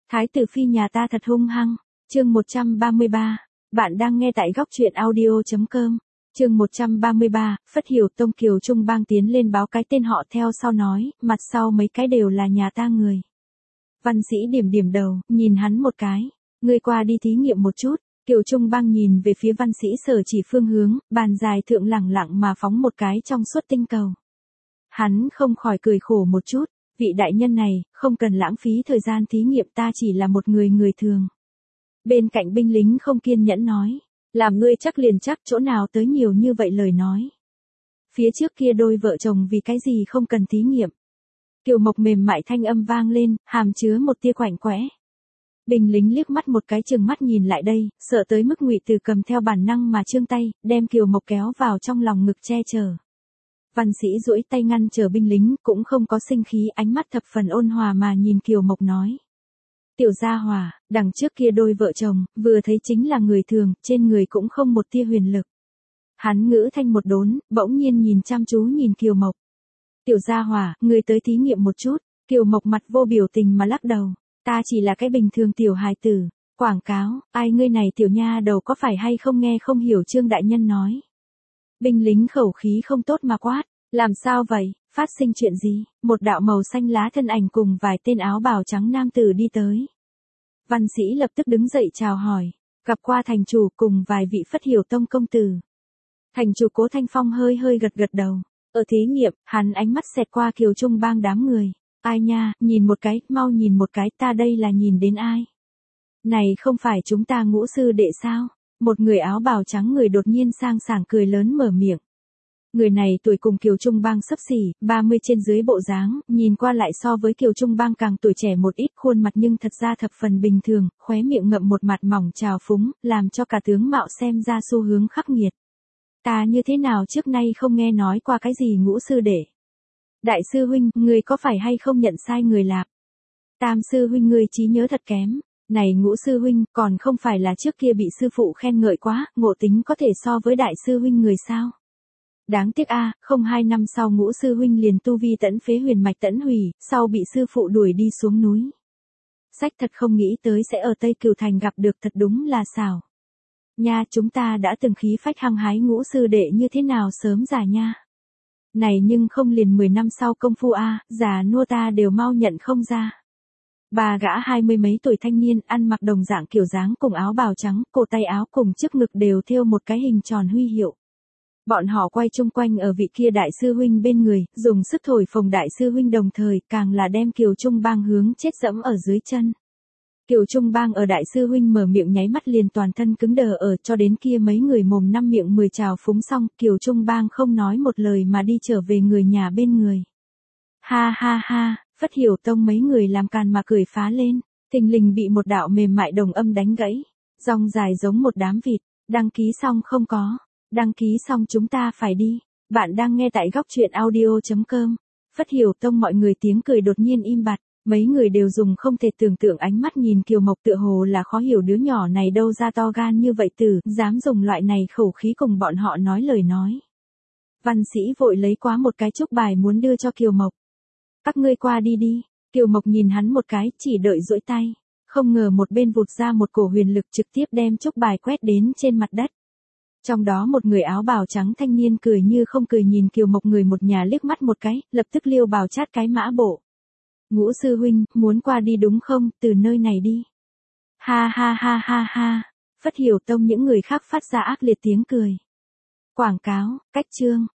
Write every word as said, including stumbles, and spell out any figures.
Thái tử phi nhà ta thật hung hăng. Chương một trăm ba mươi ba. Bạn đang nghe tại góc truyện audio chấm com. Chương một trăm ba mươi ba, Phất Hiểu Tông Kiều Trung Bang tiến lên báo cái tên họ theo sau nói, mặt sau mấy cái đều là nhà ta người. Văn Sĩ điểm điểm đầu, nhìn hắn một cái. Ngươi qua đi thí nghiệm một chút. Kiều Trung Bang nhìn về phía Văn Sĩ sở chỉ phương hướng, bàn dài thượng lẳng lặng mà phóng một cái trong suốt tinh cầu. Hắn không khỏi cười khổ một chút, vị đại nhân này, không cần lãng phí thời gian thí nghiệm, ta chỉ là một người người thường. Bên cạnh binh lính không kiên nhẫn nói, làm ngươi chắc liền chắc chỗ nào tới nhiều như vậy lời nói. Phía trước kia đôi vợ chồng vì cái gì không cần thí nghiệm. Kiều Mộc mềm mại thanh âm vang lên, hàm chứa một tia quạnh quẽ. Binh lính liếc mắt một cái chừng mắt nhìn lại đây, sợ tới mức Ngụy Từ cầm theo bản năng mà trương tay, đem Kiều Mộc kéo vào trong lòng ngực che chở. Văn Sĩ duỗi tay ngăn chờ binh lính, cũng không có sinh khí, ánh mắt thập phần ôn hòa mà nhìn Kiều Mộc nói. Tiểu gia hòa, đằng trước kia đôi vợ chồng, vừa thấy chính là người thường, trên người cũng không một tia huyền lực. Hắn ngữ thanh một đốn, bỗng nhiên nhìn chăm chú nhìn Kiều Mộc. Tiểu gia hòa, người tới thí nghiệm một chút. Kiều Mộc mặt vô biểu tình mà lắc đầu. Ta chỉ là cái bình thường tiểu hài tử. Quảng cáo, ai ngươi này tiểu nha đầu có phải hay không nghe không hiểu Trương đại nhân nói. Binh lính khẩu khí không tốt mà quát. Làm sao vậy, phát sinh chuyện gì? Một đạo màu xanh lá thân ảnh cùng vài tên áo bào trắng nam tử đi tới. Văn Sĩ lập tức đứng dậy chào hỏi. Gặp qua thành chủ cùng vài vị Phất Hiểu Tông công tử. Thành chủ Cố Thanh Phong hơi hơi gật gật đầu. Ở thí nghiệm, hắn ánh mắt xẹt qua Kiều Trung Bang đám người. Ai nha, nhìn một cái, mau nhìn một cái, ta đây là nhìn đến ai? Này không phải chúng ta Ngũ sư đệ sao? Một người áo bào trắng người đột nhiên sang sảng cười lớn mở miệng. Người này tuổi cùng Kiều Trung Bang xấp xỉ, ba mươi trên dưới bộ dáng, nhìn qua lại so với Kiều Trung Bang càng tuổi trẻ một ít, khuôn mặt nhưng thật ra thập phần bình thường, khóe miệng ngậm một mặt mỏng trào phúng, làm cho cả tướng mạo xem ra xu hướng khắc nghiệt. Ta như thế nào trước nay không nghe nói qua cái gì Ngũ sư đệ? Đại sư huynh, người có phải hay không nhận sai người lạc? Tam sư huynh ngươi trí nhớ thật kém. Này Ngũ sư huynh, còn không phải là trước kia bị sư phụ khen ngợi quá, ngộ tính có thể so với đại sư huynh người sao? Đáng tiếc a, không hai năm sau Ngũ sư huynh liền tu vi tẫn phế huyền mạch tẫn hủy, sau bị sư phụ đuổi đi xuống núi. Sách thật không nghĩ tới sẽ ở Tây Cửu Thành gặp được, thật đúng là xảo. Nha, chúng ta đã từng khí phách hăng hái Ngũ sư đệ như thế nào sớm già nha. Này nhưng không liền mười năm sau công phu a, già nua ta đều mau nhận không ra. Bà gã hai mươi mấy tuổi thanh niên ăn mặc đồng dạng kiểu dáng cùng áo bào trắng, cổ tay áo cùng trước ngực đều thêu một cái hình tròn huy hiệu. Bọn họ quay chung quanh ở vị kia đại sư huynh bên người, dùng sức thổi phồng đại sư huynh đồng thời, càng là đem Kiều Trung Bang hướng chết dẫm ở dưới chân. Kiều Trung Bang ở đại sư huynh mở miệng nháy mắt liền toàn thân cứng đờ ở, cho đến kia mấy người mồm năm miệng mười trào phúng xong, Kiều Trung Bang không nói một lời mà đi trở về người nhà bên người. Ha ha ha, Phất Hiểu Tông mấy người làm càn mà cười phá lên, thình lình bị một đạo mềm mại đồng âm đánh gãy, rong dài giống một đám vịt. Đăng ký xong không có? Đăng ký xong chúng ta phải đi. Bạn đang nghe tại góc truyện audio chấm com. Phất Hiểu Tông mọi người tiếng cười đột nhiên im bặt, mấy người đều dùng không thể tưởng tượng ánh mắt nhìn Kiều Mộc, tựa hồ là khó hiểu đứa nhỏ này đâu ra to gan như vậy tử, dám dùng loại này khẩu khí cùng bọn họ nói lời nói. Văn Sĩ vội lấy quá một cái chúc bài muốn đưa cho Kiều Mộc. Các ngươi qua đi đi. Kiều Mộc nhìn hắn một cái, chỉ đợi duỗi tay. Không ngờ một bên vụt ra một cổ huyền lực trực tiếp đem chúc bài quét đến trên mặt đất. Trong đó một người áo bào trắng thanh niên cười như không cười nhìn Kiều Mộc người một nhà liếc mắt một cái, lập tức liêu bào chát cái mã bộ. Ngũ sư huynh, muốn qua đi đúng không, từ nơi này đi. Ha ha ha ha ha, Phất Hiểu Tông những người khác phát ra ác liệt tiếng cười. Quảng cáo, cách chương.